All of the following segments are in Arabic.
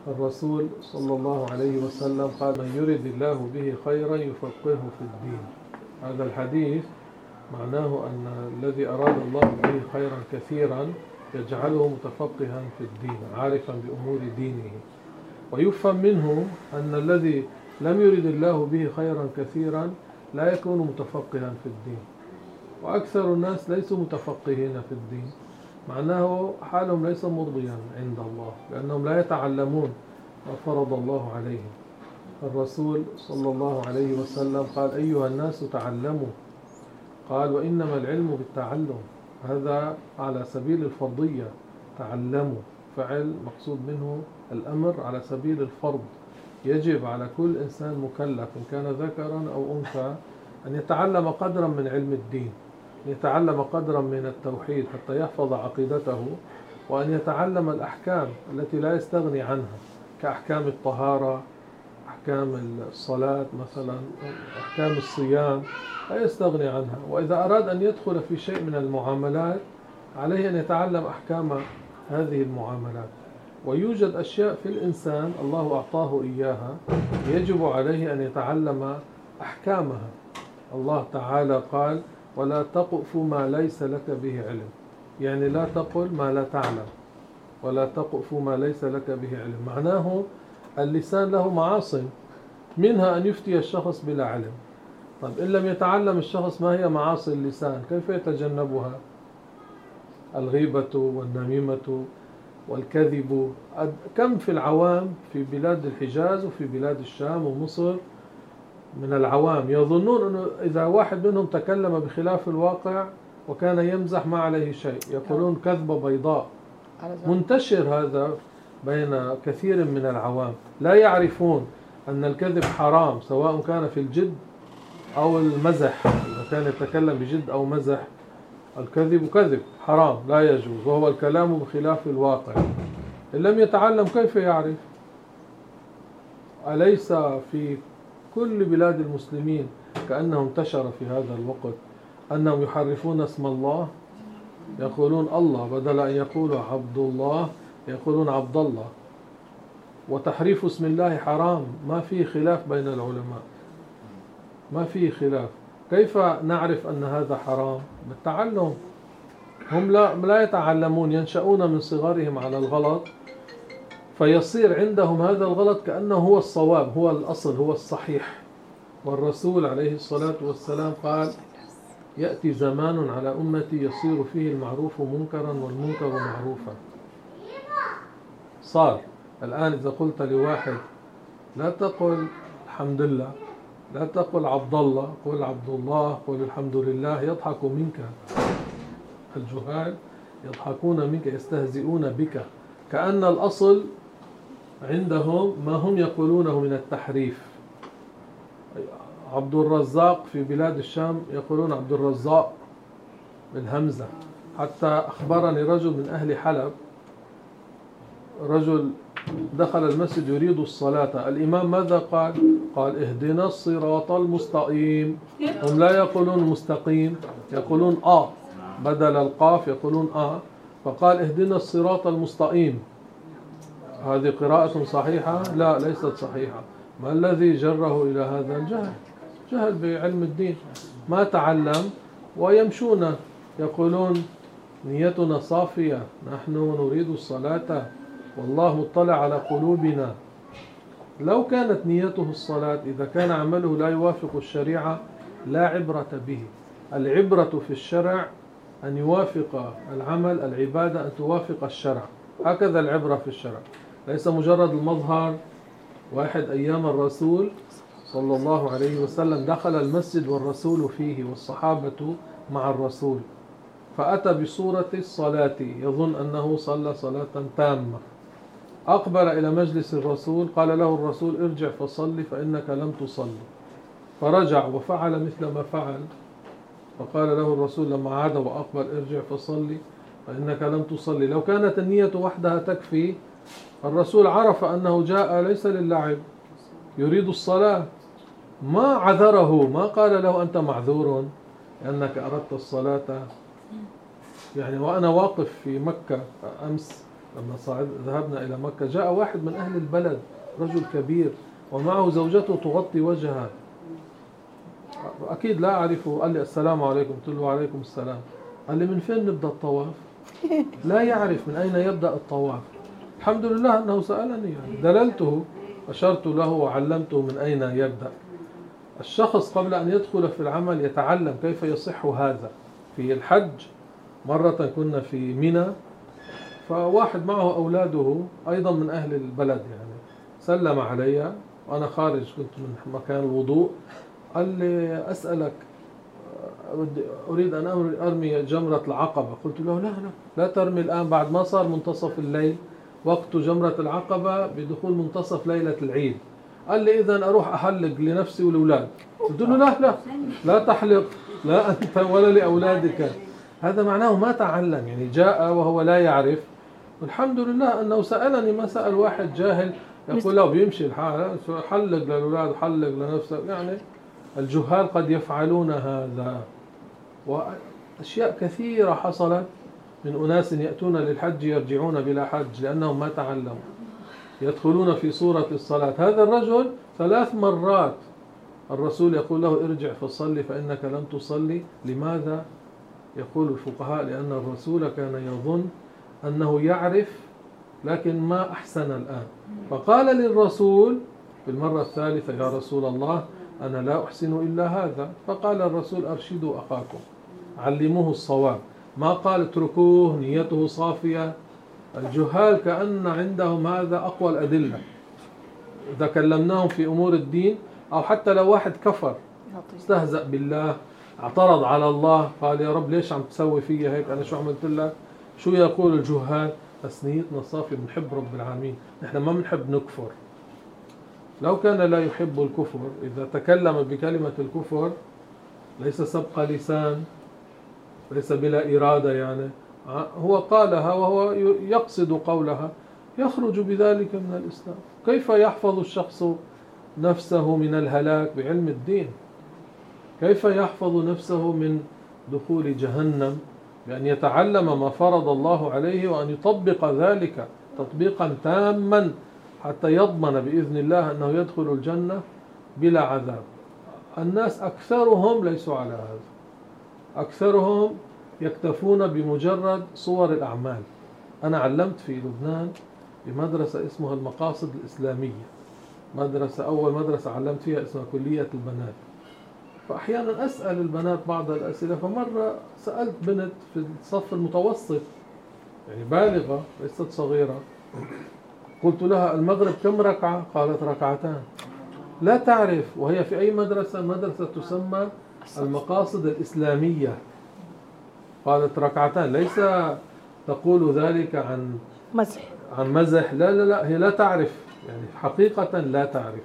الرسول صلى الله عليه وسلم قال: من يرد الله به خيرا يفقهه في الدين. هذا الحديث معناه أن الذي أراد الله به خيرا كثيرا يجعله متفقها في الدين، عارفا بأمور دينه. ويفهم منه أن الذي لم يرد الله به خيرا كثيرا لا يكون متفقها في الدين. وأكثر الناس ليسوا متفقهين في الدين، معناه حالهم ليس مرضيا عند الله، لأنهم لا يتعلمون ما فرض الله عليهم. الرسول صلى الله عليه وسلم قال: أيها الناس تعلموا. قال: وإنما العلم بالتعلم. هذا على سبيل الفرضية، تعلموا، فعل مقصود منه الأمر على سبيل الفرض. يجب على كل إنسان مكلف إن كان ذكرا أو أنثى أن يتعلم قدرا من علم الدين، يتعلم قدرا من التوحيد حتى يحفظ عقيدته، وأن يتعلم الأحكام التي لا يستغني عنها، كأحكام الطهارة، أحكام الصلاة مثلا، أحكام الصيام لا يستغني عنها. وإذا أراد أن يدخل في شيء من المعاملات عليه أن يتعلم أحكام هذه المعاملات. ويوجد أشياء في الإنسان الله أعطاه إياها يجب عليه أن يتعلم أحكامها. الله تعالى قال: ولا تقف ما ليس لك به علم، يعني لا تقل ما لا تعلم، ولا تقف ما ليس لك به علم. معناه اللسان له معاصم، منها أن يفتي الشخص بلا علم. طيب إن لم يتعلم الشخص ما هي معاصي اللسان كيف يتجنبها؟ الغيبة والنميمة والكذب. كم في العوام في بلاد الحجاز وفي بلاد الشام ومصر من العوام يظنون أنه إذا واحد منهم تكلم بخلاف الواقع وكان يمزح ما عليه شيء، يقولون كذبة بيضاء. منتشر هذا بين كثير من العوام، لا يعرفون أن الكذب حرام سواء كان في الجد أو المزح. إذا كان يتكلم بجد أو مزح، الكذب كذب حرام لا يجوز، وهو الكلام بخلاف الواقع. إن لم يتعلم كيف يعرف؟ أليس في كل بلاد المسلمين كأنه انتشر في هذا الوقت أنهم يحرفون اسم الله، يقولون الله بدل أن يقولوا عبد الله يقولون عبد الله. وتحريف اسم الله حرام، ما فيه خلاف بين العلماء، ما فيه خلاف. كيف نعرف أن هذا حرام؟ بالتعلم. هم لا يتعلمون، ينشأون من صغرهم على الغلط، فيصير عندهم هذا الغلط كأنه هو الصواب، هو الأصل، هو الصحيح. والرسول عليه الصلاة والسلام قال: يأتي زمان على أمتي يصير فيه المعروف منكرا والمنكر معروفا. صار الآن إذا قلت لواحد لا تقل الحمد لله، لا تقل عبد الله، قل عبد الله، قل الحمد لله، يضحك منك. الجهال يضحكون منك، يستهزئون بك، كأن الأصل عندهم ما هم يقولونه من التحريف. عبد الرزاق في بلاد الشام يقولون عبد الرزاق بالهمزة. حتى أخبرني رجل من أهل حلب، رجل دخل المسجد يريد الصلاة، الإمام ماذا قال؟ قال: اهدنا الصراط المستقيم. هم لا يقولون مستقيم، يقولون بدل القاف يقولون فقال: اهدنا الصراط المستقيم. هذه قراءة صحيحة؟ لا، ليست صحيحة. ما الذي جره إلى هذا؟ الجهل، جهل بعلم الدين، ما تعلم. ويمشون يقولون نيتنا صافية، نحن نريد الصلاة والله مطلع على قلوبنا. لو كانت نيته الصلاة، إذا كان عمله لا يوافق الشريعة لا عبرة به. العبرة في الشرع أن يوافق العمل، العبادة أن توافق الشرع، هكذا العبرة في الشرع، ليس مجرد المظهر. واحد أيام الرسول صلى الله عليه وسلم دخل المسجد والرسول فيه والصحابة مع الرسول، فأتى بصورة الصلاة يظن أنه صلى صلاة تامة. أقبل إلى مجلس الرسول، قال له الرسول: ارجع فصلي فإنك لم تصلي. فرجع وفعل مثل ما فعل، فقال له الرسول لما عاد وأقبل: ارجع فصلي فإنك لم تصلي. لو كانت النية وحدها تكفي، الرسول عرف أنه جاء ليس للعب، يريد الصلاة، ما عذره، ما قال له أنت معذور لأنك أردت الصلاة. يعني وأنا واقف في مكة أمس لما ذهبنا إلى مكة جاء واحد من أهل البلد، رجل كبير ومعه زوجته تغطي وجهها، أكيد لا أعرفه. قال لي السلام عليكم، قلت له وعليكم السلام. قال لي من فين نبدأ الطواف؟ لا يعرف من أين يبدأ الطواف. الحمد لله أنه سألني، يعني دللته، أشرت له وعلمته من أين يبدأ. الشخص قبل أن يدخل في العمل يتعلم كيف يصح هذا. في الحج مرة كنا في منى، فواحد معه أولاده أيضا من أهل البلد، يعني سلم علي وأنا خارج كنت من مكان الوضوء، قال لي أسألك، أريد أن أرمي جمرة العقبة. قلت له لا ترمي الآن، بعد ما صار منتصف الليل، وقت جمرة العقبة بدخول منتصف ليلة العيد. قال لي إذن أروح أحلق لنفسي والأولاد. قلت له لا تحلق، لا أنت ولا لأولادك. هذا معناه ما تعلم، يعني جاء وهو لا يعرف. والحمد لله أنه سألني، ما سأل واحد جاهل يقول له بيمشي الحال، حلق للأولاد حلق لنفسك. يعني الجهال قد يفعلون هذا. وأشياء كثيرة حصلت من أناس يأتون للحج يرجعون بلا حج لأنهم ما تعلموا، يدخلون في صورة الصلاة. هذا الرجل 3 مرات الرسول يقول له ارجع فصلي فإنك لم تصلي. لماذا؟ يقول الفقهاء لأن الرسول كان يظن أنه يعرف لكن ما أحسن الآن، فقال للرسول في المرة الثالثة يا رسول الله أنا لا أحسن إلا هذا. فقال الرسول أرشدوا أخاكم، علموه الصواب. ما قال اتركوه نيته صافية. الجهال كأن عندهم هذا أقوى الأدلة. إذا كلمناهم في أمور الدين، أو حتى لو واحد كفر استهزأ بالله، اعترض على الله، قال يا رب ليش عم تسوي فيا هيك، أنا شو عملت لك؟ شو يقول الجهال؟ بس نيتنا صافية، بنحب رب العالمين، نحن ما بنحب نكفر. لو كان لا يحب الكفر، إذا تكلم بكلمة الكفر ليس سبق لسان، ليس بلا إرادة، يعني هو قالها وهو يقصد قولها، يخرج بذلك من الإسلام. كيف يحفظ الشخص نفسه من الهلاك بعلم الدين؟ كيف يحفظ نفسه من دخول جهنم؟ بأن يتعلم ما فرض الله عليه وأن يطبق ذلك تطبيقا تاما حتى يضمن بإذن الله أنه يدخل الجنة بلا عذاب. الناس أكثرهم ليسوا على هذا، أكثرهم يكتفون بمجرد صور الأعمال. أنا علمت في لبنان بمدرسة اسمها المقاصد الإسلامية، مدرسة أول مدرسة علمت فيها اسمها كلية البنات. فأحيانا أسأل البنات بعض الأسئلة. فمرة سألت بنت في الصف المتوسط، يعني بالغة ليست صغيرة، قلت لها المغرب كم ركعة؟ قالت 2 ركعات. لا تعرف، وهي في أي مدرسة؟ مدرسة تسمى المقاصد الإسلامية. قالت 2 ركعات، ليس تقول ذلك عن مزح، لا هي لا تعرف، يعني حقيقة لا تعرف.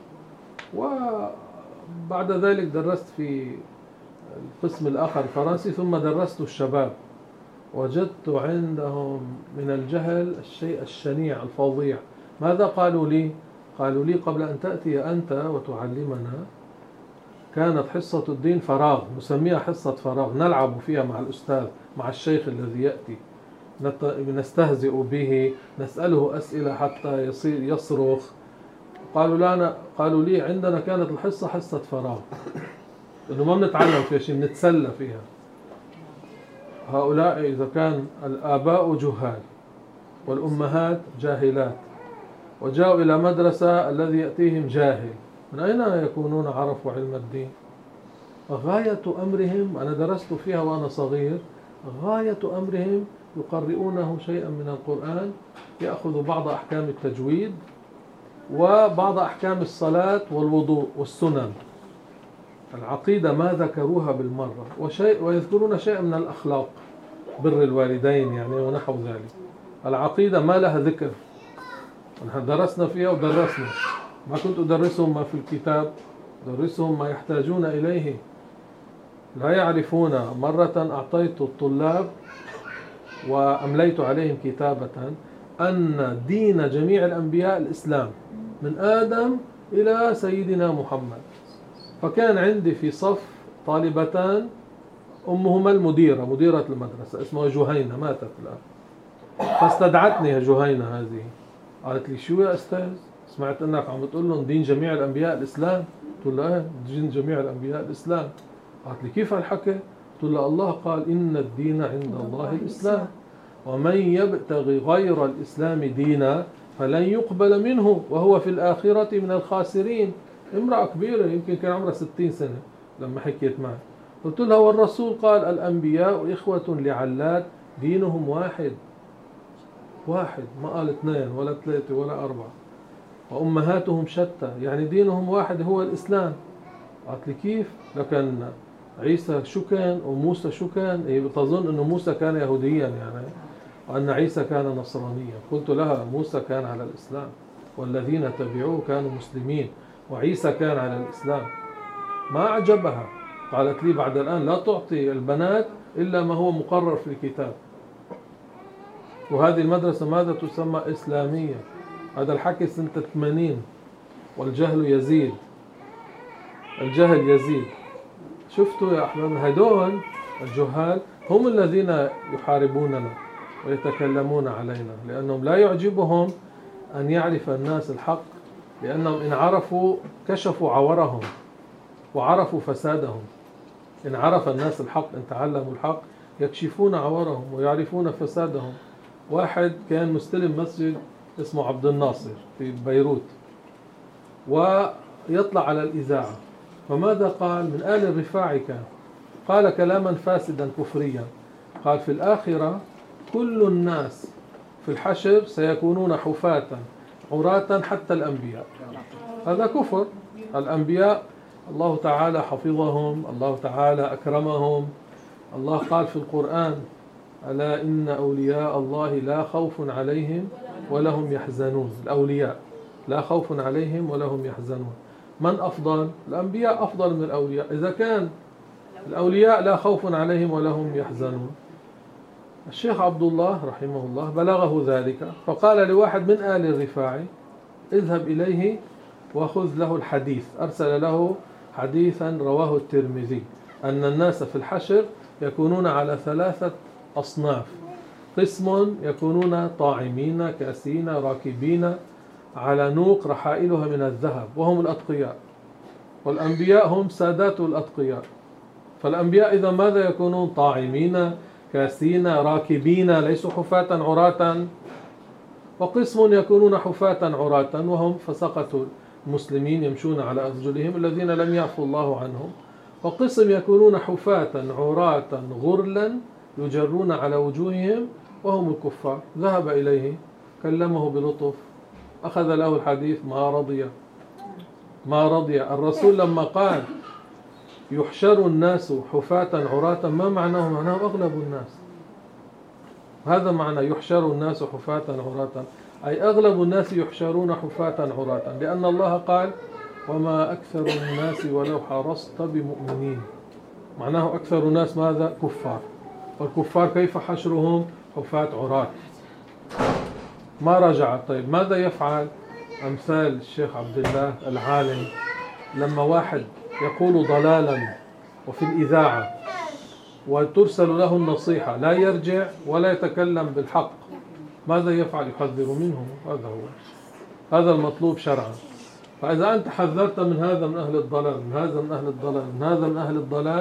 وبعد ذلك درست في القسم الآخر الفرنسي، ثم درست الشباب. وجدت عندهم من الجهل الشيء الشنيع الفظيع. ماذا قالوا لي؟ قالوا لي قبل أن تأتي أنت وتعلمنا كانت حصة الدين فراغ، نسميها حصة فراغ، نلعب فيها مع الأستاذ، مع الشيخ الذي يأتي، نستهزئ به، نسأله أسئلة حتى يصرخ. قالوا لي عندنا كانت الحصة حصة فراغ، إنه ما بنتعلم فيها شيء، بنتسلى فيها. هؤلاء إذا كان الآباء جهال والأمهات جاهلات وجاءوا إلى مدرسة الذي يأتيهم جاهل، من أين يكونون عرفوا علم الدين؟ غاية أمرهم، أنا درست فيها وأنا صغير، غاية أمرهم يقرؤونه شيئا من القرآن، يأخذ بعض أحكام التجويد وبعض أحكام الصلاة والوضوء والسنن. العقيدة ما ذكروها بالمرة، ويذكرون شيئا من الأخلاق، بر الوالدين يعني ونحو ذلك. العقيدة ما لها ذكر. نحن درسنا فيها ودرسنا، ما كنت أدرسهم ما في الكتاب، أدرسهم ما يحتاجون إليه، لا يعرفون. مرة أعطيت الطلاب وأمليت عليهم كتابة أن دين جميع الأنبياء الإسلام من آدم إلى سيدنا محمد. فكان عندي في صف طالبتان أمهما مديرة المدرسة اسمها جهينة، ماتت الآن. فاستدعتني يا جهينة هذه، قالت لي شو يا أستاذ؟ سمعت أنك عم بتقول لهم دين جميع الأنبياء الإسلام. قلت لها إيه دين جميع الأنبياء الإسلام. قالت لي كيف هالحكي؟ قلت لها الله قال إن الدين عند الله الإسلام ومن يبتغي غير الإسلام دينا فلن يقبل منه وهو في الآخرة من الخاسرين. امرأة كبيرة يمكن كان عمرها 60 سنة لما حكيت معي. قلت لها والرسول قال الأنبياء إخوة لعلات دينهم واحد، ما قال 2 ولا 3 ولا 4، وأمهاتهم شتى، يعني دينهم واحد هو الإسلام. قالت لي كيف؟ لكن عيسى شو كان وموسى شو كان؟ هي بتظن أنه موسى كان يهوديا يعني، وأن عيسى كان نصرانيا. قلت لها موسى كان على الإسلام والذين تبعوه كانوا مسلمين وعيسى كان على الإسلام. ما أعجبها، قالت لي بعد الآن لا تعطي البنات إلا ما هو مقرر في الكتاب. وهذه المدرسة ماذا تسمى؟ إسلامية. هذا الحكي سنة 80 والجهل يزيد، الجهل يزيد. شفتوا يا أحباب هدول الجهال هم الذين يحاربوننا ويتكلمون علينا، لأنهم لا يعجبهم أن يعرف الناس الحق، لأنهم إن عرفوا كشفوا عورهم وعرفوا فسادهم. إن عرف الناس الحق، إن تعلموا الحق يكشفون عورهم ويعرفون فسادهم. واحد كان مستلم مسجد اسمه عبد الناصر في بيروت، ويطلع على الإذاعة، فماذا قال؟ من آل الرفاعي كان، قال كلاما فاسدا كفريا، قال في الآخرة كل الناس في الحشر سيكونون حفاة عراة حتى الأنبياء. هذا كفر. الأنبياء الله تعالى حفظهم، الله تعالى أكرمهم. الله قال في القرآن ألا إن أولياء الله لا خوف عليهم ولهم يحزنون. الأولياء لا خوف عليهم ولهم يحزنون. من أفضل؟ الأنبياء أفضل من الأولياء. إذا كان الأولياء لا خوف عليهم ولهم يحزنون، الشيخ عبد الله رحمه الله بلغه ذلك، فقال لواحد من آل الرفاعي اذهب إليه وخذ له الحديث. أرسل له حديثا رواه الترمذي أن الناس في الحشر يكونون على 3 أصناف: قسم يكونون طاعمين كاسين راكبين على نوق رحائلها من الذهب وهم الأتقياء، والأنبياء هم سادات الأتقياء. فالأنبياء إذا ماذا يكونون؟ طاعمين كاسين راكبين، ليسوا حفاة عراة. وقسم يكونون حفاة عراة وهم فسقة المسلمين يمشون على أرجلهم الذين لم يعفو الله عنهم. وقسم يكونون حفاة عراة غرلا يجرون على وجوههم وهم الكفار. ذهب إليه كلمه بلطف، أخذ له الحديث، ما رضي. الرسول لما قال يحشر الناس حفاة عراة ما معناه؟ معناه أغلب الناس. هذا معنى يحشر الناس حفاة عراة، أي أغلب الناس يحشرون حفاة عراة، لأن الله قال وما أكثر الناس ولو حرصت بمؤمنين. معناه أكثر الناس ماذا؟ كفار. والكفار كيف حشرهم؟ حفاة عراة. ما رجع. طيب ماذا يفعل أمثال الشيخ عبد الله العالم لما واحد يقول ضلالا وفي الإذاعة وترسل له النصيحة لا يرجع ولا يتكلم بالحق؟ ماذا يفعل؟ يحذر منه. هذا المطلوب شرعا. فإذا أنت حذرت من هذا من أهل الضلال، من هذا من أهل الضلال، من هذا من أهل الضلال،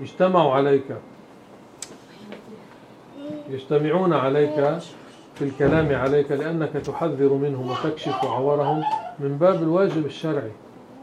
يجتمعون عليك في الكلام عليك لأنك تحذر منهم وتكشف عورهم من باب الواجب الشرعي.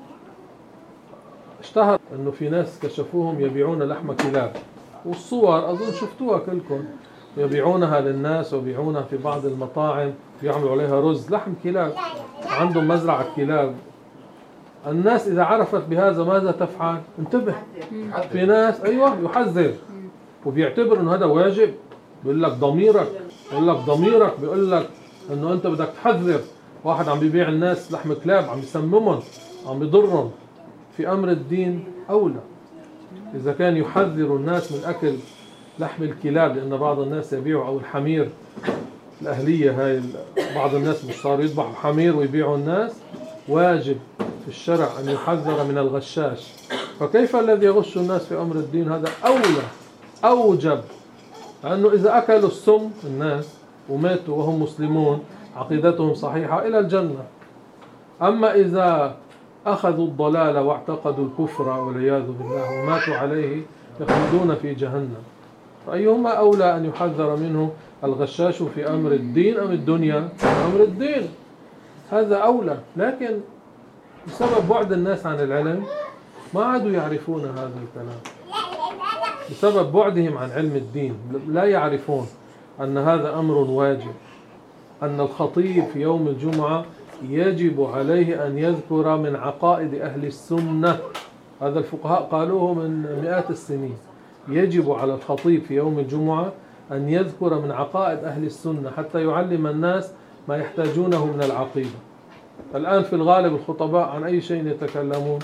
اشتهر أنه في ناس كشفوهم يبيعون لحم كلاب، والصور أظن شفتوها كلكم، يبيعونها للناس ويبيعونها في بعض المطاعم، يعملوا عليها رز لحم كلاب، عندهم مزرعة كلاب. الناس إذا عرفت بهذا ماذا تفعل؟ انتبه. في ناس يحذر وبيعتبر أنه هذا واجب. بيقول لك ضميرك بيقول لك أنه أنت بدك تحذر. واحد عم بيبيع الناس لحم كلاب، عم يسممهم، عم يضرهم. في أمر الدين أولى إذا كان يحذر الناس من أكل لحم الكلاب، لأن بعض الناس يبيعوا أو الحمير الأهلية هاي، بعض الناس مش صار يذبحوا حمير ويبيعوا الناس. واجب في الشرع أن يحذر من الغشاش. فكيف الذي يغش الناس في أمر الدين؟ هذا أولى أوجب، لأنه إذا أكلوا السم الناس وماتوا وهم مسلمون عقيدتهم صحيحة إلى الجنة. أما إذا أخذوا الضلال واعتقدوا الكفر والعياذ بالله وماتوا عليه يخلدون في جهنم. فأيهما أولى أن يحذر منه الغشاش في أمر الدين أم الدنيا؟ أمر الدين هذا أولى، لكن بسبب بعد الناس عن العلم ما عادوا يعرفون هذا الكلام، بسبب بعدهم عن علم الدين لا يعرفون أن هذا أمر واجب، أن الخطيب في يوم الجمعة يجب عليه أن يذكر من عقائد أهل السنة. هذا الفقهاء قالوه من مئات السنين. يجب على الخطيب في يوم الجمعة أن يذكر من عقائد أهل السنة حتى يعلم الناس ما يحتاجونه من العقيدة. الآن في الغالب الخطباء عن أي شيء يتكلمون؟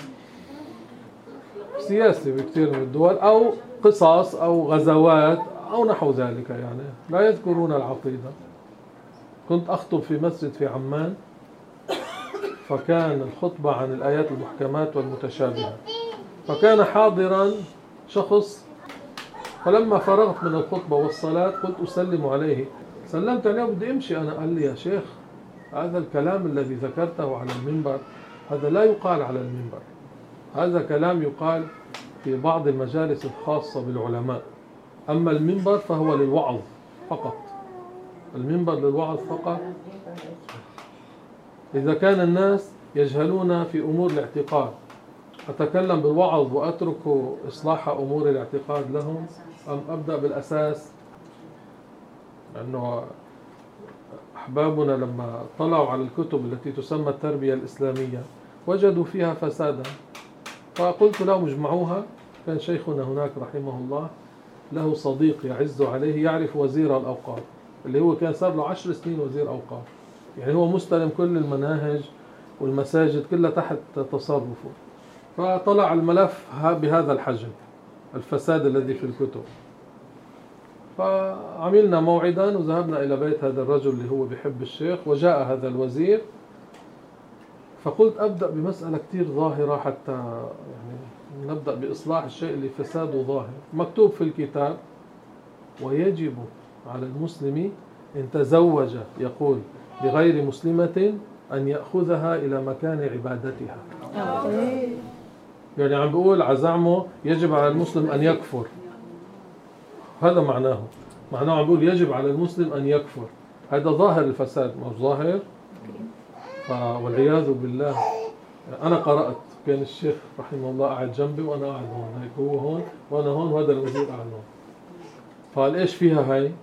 سياسي بكثير من الدول، أو قصص أو غزوات أو نحو ذلك، يعني لا يذكرون العقيدة. كنت أخطب في مسجد في عمان، فكان الخطبة عن الآيات المحكمات والمتشابهات، فكان حاضرا شخص، فلما فرغت من الخطبة والصلاة قلت أسلم عليه، سلمت عليه بدي أمشي أنا. قال لي يا شيخ هذا الكلام الذي ذكرته على المنبر هذا لا يقال على المنبر، هذا كلام يقال في بعض المجالس الخاصة بالعلماء، أما المنبر فهو للوعظ فقط، المنبر للوعظ فقط. إذا كان الناس يجهلون في أمور الاعتقاد أتكلم بالوعظ وأترك إصلاح أمور الاعتقاد لهم، أم أبدأ بالأساس؟ لأنه أحبابنا لما طلعوا على الكتب التي تسمى التربية الإسلامية وجدوا فيها فسادا، فقلت لهم اجمعوها. كان شيخنا هناك رحمه الله له صديق يعز عليه يعرف وزير الأوقاف، اللي هو كان صار له 10 سنين وزير أوقاف، يعني هو مستلم كل المناهج والمساجد كلها تحت تصرفه. فطلع الملف بهذا الحجم، الفساد الذي في الكتب. فعملنا موعدا وذهبنا إلى بيت هذا الرجل اللي هو بيحب الشيخ، وجاء هذا الوزير. فقلت أبدأ بمسألة كتير ظاهرة حتى يعني نبدأ بإصلاح الشيء اللي فساده ظاهر. مكتوب في الكتاب: ويجب على المسلم إن تزوج يقول بغير مسلمة أن يأخذها إلى مكان عبادتها. يعني عم بقول عزعمه يجب على المسلم أن يكفر، هذا معناه عم بقول يجب على المسلم أن يكفر. هذا ظاهر الفساد، مش ظاهر؟ والعياذ بالله. أنا قرأت، كان الشيخ رحمه الله قاعد جنبي وأنا قاعد هون، هيك هو هون وأنا هون وهذا الوزير قاعد هون. فقال إيش فيها هاي؟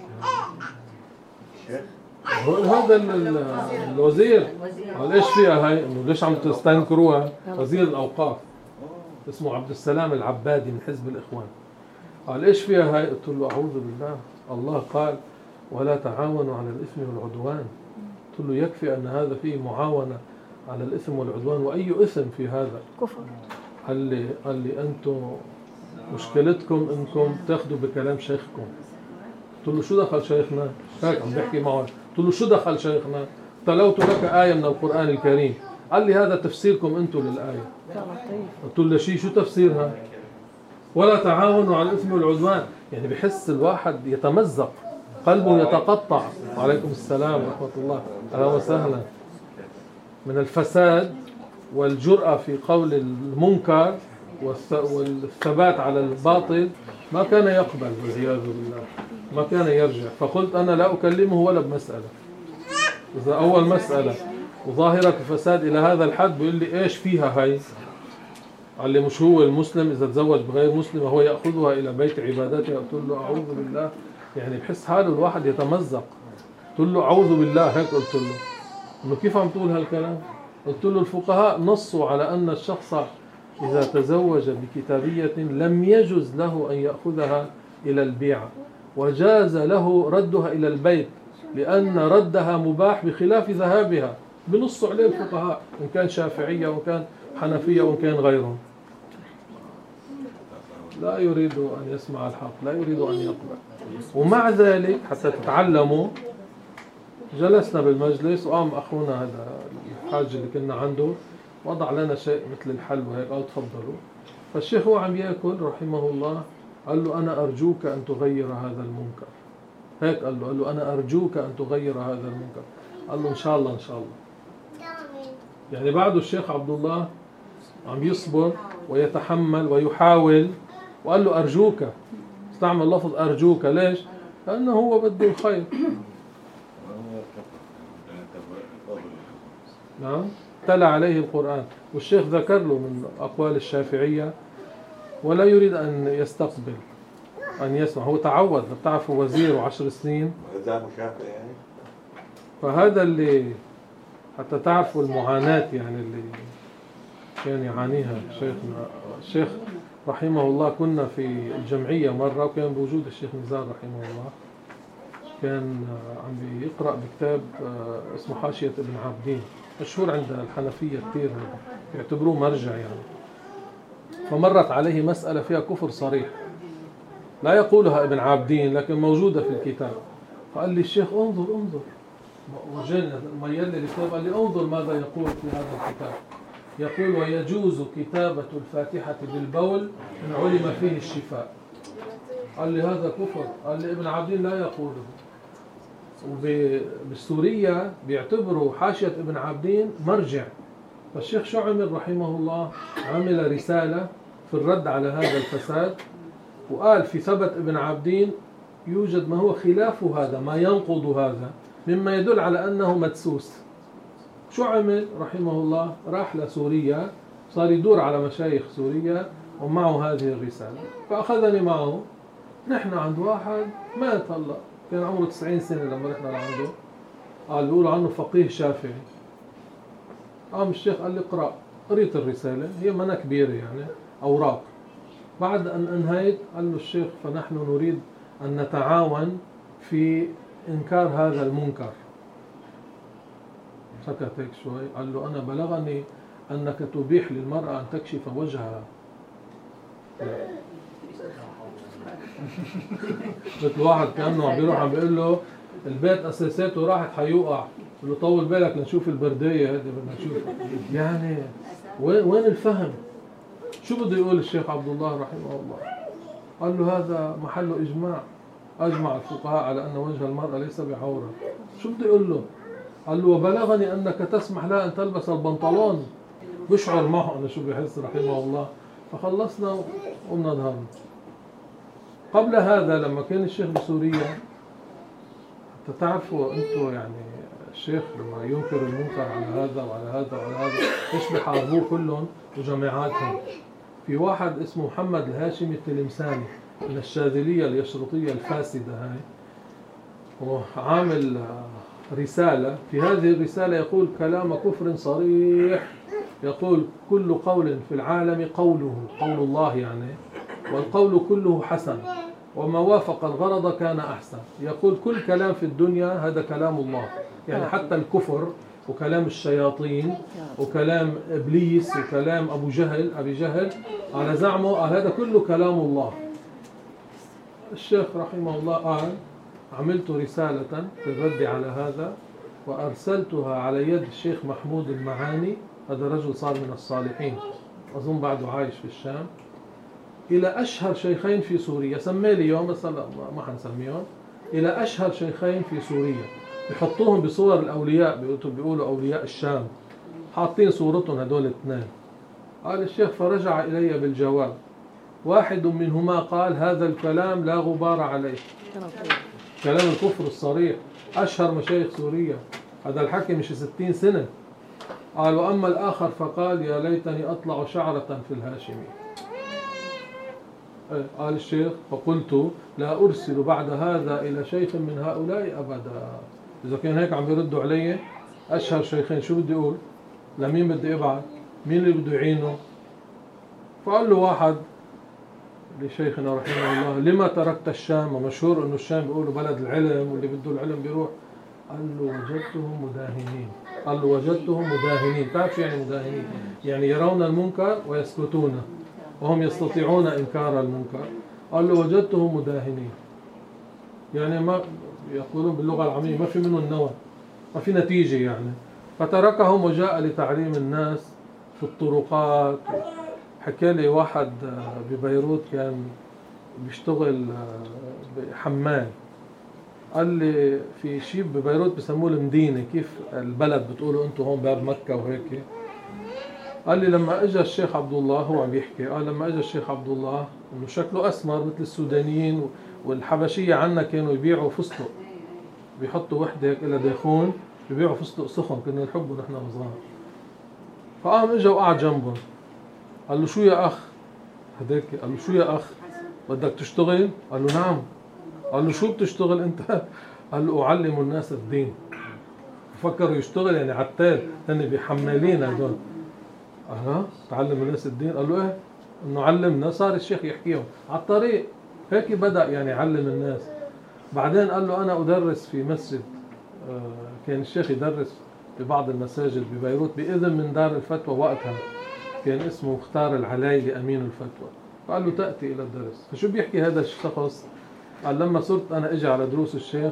هذا الوزير قال إيش فيها هاي؟ إنه ليش عم تستنكروها؟ وزير الأوقاف اسمه عبد السلام العبادي من حزب الإخوان. قال إيش فيها هاي؟ قلت له أعوذ بالله، الله قال ولا تعاونوا على الإثم والعدوان. قلت له يكفي أن هذا فيه معاونة على الإثم والعدوان، وأي إثم في هذا؟ كفر. قال لي أنتم مشكلتكم أنكم تاخذوا بكلام شيخكم. قلت له شو دخل شيخنا؟ هيك عم بحكي معه. قلت له شو دخل شيخنا؟ تلوت لك آية من القرآن الكريم. قال لي هذا تفسيركم أنتم للآية. قلت له شو تفسيرها؟ ولا تعاونوا على الإثم والعدوان. يعني بحس الواحد يتمزق، قلبه يتقطع. وعليكم السلام ورحمة الله، أهلا وسهلا. من الفساد والجرأة في قول المنكر والثبات على الباطل ما كان يقبل، والعياذ بالله ما كان يرجع. فقلت أنا لا أكلمه ولا بمسألة، إذا أول مسألة وظاهرة الفساد إلى هذا الحد بيقول لي إيش فيها هاي؟ قال لي مش هو المسلم إذا تزوج بغير مسلمة هو يأخذها إلى بيت عبادته؟ قلت له أعوذ بالله. يعني بحس حاله الواحد يتمزق. قلت له أعوذ بالله، هيك قلت له إنه كيف عم تقول هالكلام؟ قلت له الفقهاء نصوا على أن الشخص إذا تزوج بكتابية لم يجوز له أن يأخذها إلى البيعة، وجاز له ردها إلى البيت لأن ردها مباح بخلاف ذهابها. بنصوا عليه الفقهاء، إن كان شافعية وإن كان حنفية وإن كان غيرهم. لا يريد أن يسمع الحق، لا يريد أن يقبل. ومع ذلك حتى تتعلموا جلسنا بالمجلس وقام أخونا هذا الحاج اللي كنا عنده وضع لنا شيء مثل الحل وهيك، قال تفضلوا. فالشيخ هو عم يأكل رحمه الله قال له أنا أرجوك أن تغير هذا المنكر. هيك قال له أنا أرجوك أن تغير هذا المنكر. قال له إن شاء الله إن شاء الله. يعني بعده الشيخ عبد الله عم يصبر ويتحمل ويحاول، وقال له أرجوك، استعمل لفظ أرجوك. ليش؟ لأنه هو بده الخير. نعم. تلا عليه القرآن، والشيخ ذكر له من أقوال الشافعية ولا يريد أن يستقبل أن يسمع. هو تعود، بتعرفوا وزير و10 سنين، فهذا اللي حتى تعرفوا المعاناة يعني اللي كان يعانيها شيخنا. الشيخ رحمه الله كنا في الجمعية مرة، وكان بوجود الشيخ نزار رحمه الله، كان عم يقرأ بكتاب اسمه حاشية ابن عابدين، مشهور عند الحنفية كثير، يعتبروه مرجع يعني. فمرت عليه مسألة فيها كفر صريح لا يقولها ابن عابدين لكن موجودة في الكتاب. فقال لي الشيخ انظر وجينا ميال لي الكتاب، قال لي انظر ماذا يقول في هذا الكتاب. يقول ويجوز كتابة الفاتحة بالبول إن علم فيه الشفاء. قال لي هذا كفر. قال لي ابن عابدين لا يقوله. وبالسورية بيعتبروا حاشية ابن عابدين مرجع. فالشيخ شعمل رحمه الله عمل رسالة في الرد على هذا الفساد، وقال في ثبت ابن عابدين يوجد ما هو خلاف هذا، ما ينقض هذا، مما يدل على أنه مدسوس. شو عمل رحمه الله؟ راح لسوريا، صار يدور على مشايخ سوريا ومعه هذه الرسالة، فأخذني معه. نحن عند واحد مات هلا، كان عمره 90 سنة لما رحنا لعنده، قال بيقولوا عنه فقيه شافعي. قام الشيخ قال لي اقرأ. قريت الرسالة، هي منا كبيرة يعني أوراق. بعد أن أنهيت قال له الشيخ فنحن نريد أن نتعاون في إنكار هذا المنكر. سكت هيك شوي، قال له أنا بلغني أنك تبيح للمرأة أن تكشف وجهها. مثل واحد كأنه عم بيروح عم بيقول له البيت أساساته راحت حيوقع، قال له طول بالك لنشوف البردية هذه بدنا نشوف. يعني وين الفهم؟ شو بده يقول الشيخ عبد الله رحمه الله؟ قال له هذا محل إجماع، أجمع الفقهاء على أن وجه المرأة ليس بعورة. شو بده يقول له؟ قال له وبلغني أنك تسمح لها أن تلبس البنطلون. بشعر معه أنا شو بحس رحمه الله. فخلصنا وقمنا ظهرنا. قبل هذا لما كان الشيخ بسوريا، تعرفوا أنتوا يعني الشيخ لما ينكر المنكر على هذا وعلى هذا وعلى هذا إيش بحاربوه كلهم وجماعاتهم. في واحد اسمه محمد الهاشمي التلمساني من الشاذلية اليشرطية الفاسدة هاي، وعامل رسالة. في هذه الرسالة يقول كلام كفر صريح، يقول كل قول في العالم قوله، قول الله يعني، والقول كله حسن، وما وافق الغرض كان أحسن. يقول كل كلام في الدنيا هذا كلام الله، يعني حتى الكفر وكلام الشياطين وكلام إبليس وكلام أبي جهل على زعمه هذا كله كلام الله. الشيخ رحمه الله قال عملت رسالة في الرد على هذا وأرسلتها على يد الشيخ محمود المعاني، هذا رجل صار من الصالحين أظن بعده عايش في الشام، إلى أشهر شيخين في سوريا. سمي لي يوم بس ما حنسميهم. إلى أشهر شيخين في سوريا، يحطوهم بصور الأولياء، بيقولوا أولياء الشام، حاطين صورتهم هدول الاثنين. قال الشيخ فرجع إلي بالجواب، واحد منهما قال هذا الكلام لا غبار عليه، كلام الكفر الصريح، أشهر مشايخ سوريا، هذا الحكي مش 60 سنة. قال وأما الآخر فقال يا ليتني أطلع شعرة في الهاشمي. قال الشيخ فقلت لا أرسل بعد هذا إلى شيخ من هؤلاء أبدا. إذا كان هيك عم يردوا علي أشهر شيخين، شو بدي أقول؟ لمين بدي أبعث؟ مين اللي بده يعينه؟ فقال له واحد لشيخنا رحمه الله لما تركت الشام؟ ومشهور أنه الشام بيقولوا بلد العلم واللي بده العلم بيروح. قال له وجدتهم مداهنين. قال له وجدتهم مداهنين. تعرف شو يعني مداهنين؟ يعني يرون المنكر ويسكتون وهم يستطيعون إنكار المنكر. قال له وجدتهم مداهنين، يعني ما يقولون باللغة العامية ما في منه النوى، ما في نتيجة يعني. فتركهم وجاء لتعليم الناس في الطرقات. حكى لي واحد ببيروت كان بيشتغل حمال، قال لي في شيء ببيروت بسموه المدينة، كيف البلد بتقولوا انتم هون باب مكة وهيك. قال لي لما اجى الشيخ عبد الله، هو عم يحكي، قال لما اجى الشيخ عبد الله انه شكله اسمر مثل السودانيين والحبشية عنا كانوا يبيعوا فستق، بيحطوا وحدة هيك لها داخون، بيبيعوا فستق سخن، كنا نحبه نحن وصغار. فقام اجى وقعد جنبهم، قال له شو يا اخ هداك، قال له شو يا اخ بدك تشتغل؟ قال له نعم. قال له شو بتشتغل انت؟ قال له اعلم الناس الدين. فكروا يشتغل يعني عتال، هن بحمالين هدول. قال تعلم الناس الدين؟ قال له ايه، انه علمنا. صار الشيخ يحكيهم على الطريق هيك، بدأ يعني يعلم الناس. بعدين قال له انا ادرس في مسجد، كان الشيخ يدرس في بعض المساجد ببيروت بإذن من دار الفتوى وقتها، كان اسمه مختار العلايلي أمين الفتوى. فقال له تأتي إلى الدرس. فشو بيحكي هذا الشخص؟ قال لما صرت أنا إجي على دروس الشيخ،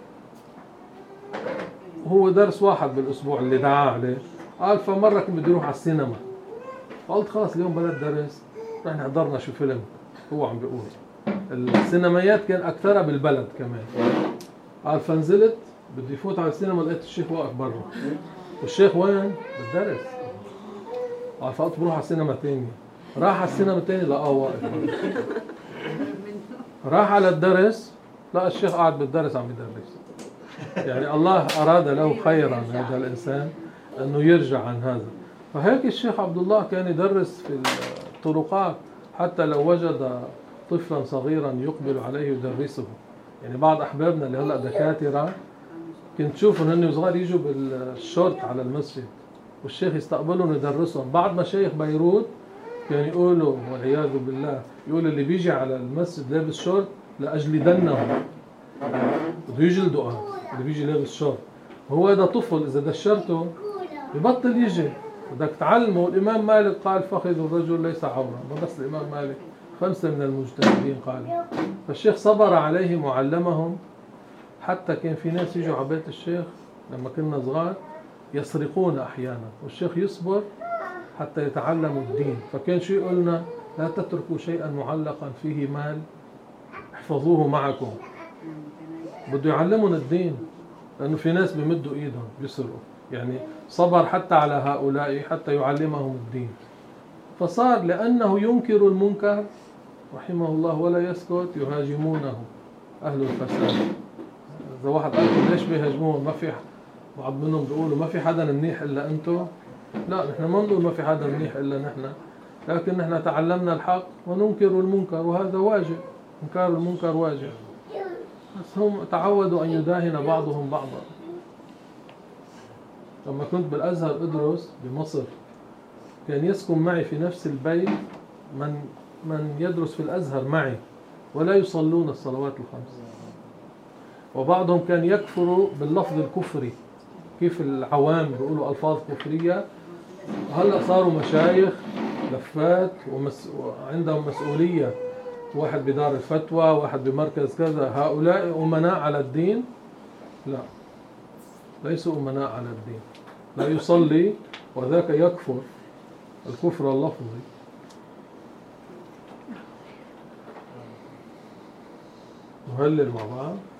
هو درس واحد بالأسبوع اللي دعاه عليه، قال فمرة كنت بدي أروح على السينما، قلت خلاص اليوم بلا درس رح نحضرنا شو فيلم. هو عم بيقول السينمايات كان أكثرها بالبلد كمان. قال فنزلت بدي فوت على السينما، لقيت الشيخ واقف برا. والشيخ وين؟ بالدرس. قال فقلت بروح على السينما تاني. راح على السينما تاني لقاه واقف. راح على الدرس لقى الشيخ قاعد بالدرس عم يدرس. يعني الله أراد له خيرا هذا الإنسان أنه يرجع عن هذا. فهيك الشيخ عبد الله كان يدرس في الطرقات، حتى لو وجد طفلا صغيرا يقبل عليه يدرسه. يعني بعض أحبابنا اللي هلأ دكاترة كنت تشوفهم هن صغار يجوا بالشورت على المسجد والشيخ يستقبلهم ويدرسهم. بعض مشايخ بيروت كان يقولوا والعياذ بالله، يقول اللي بيجي على المسجد لابس شورت لأجلدنه، بده يجلدوا اللي بيجي لابس شورت. وهو هذا طفل إذا دشرته ببطل يجي، بدك تعلمه. الإمام مالك قال فخذ الرجل ليس عورة، ما بس الإمام مالك، 5 من المجتهدين قالوا. فالشيخ صبر عليهم وعلمهم. حتى كان في ناس يجوا على بيت الشيخ لما كنا صغار يسرقون أحيانا، والشيخ يصبر حتى يتعلموا الدين. فكان شو يقولنا؟ لا تتركوا شيئا معلقا فيه مال احفظوه معكم. بده يعلمون الدين، لأنه في ناس بمدوا إيدهم بيسرقوا. يعني صبر حتى على هؤلاء حتى يعلمهم الدين. فصار لأنه ينكر المنكر رحمه الله ولا يسكت، يهاجمونه أهل الفساد. إذا واحد قال ليش بيهاجموه؟ ما في بعض منهم بيقولوا ما في حدا منيح إلا أنتم. لا، نحن ما نقول ما في حدا منيح إلا نحن، لكن نحن تعلمنا الحق وننكر المنكر، وهذا واجب، إنكار المنكر واجب. بس هم تعودوا أن يداهن بعضهم بعضا. لما كنت بالأزهر أدرس بمصر كان يسكن معي في نفس البيت من يدرس في الأزهر معي ولا يصلون الصلوات الخمس، وبعضهم كان يكفر باللفظ الكفري، كيف العوام بيقولوا ألفاظ كفرية. هلأ صاروا مشايخ لفات وعندهم مسؤولية، واحد بدار الفتوى، واحد بمركز كذا. هؤلاء أمناء على الدين؟ لا، ليسوا أمناء على الدين. لا يصلي وذاك يكفر الكفر اللفظي. نهلل مع بعض.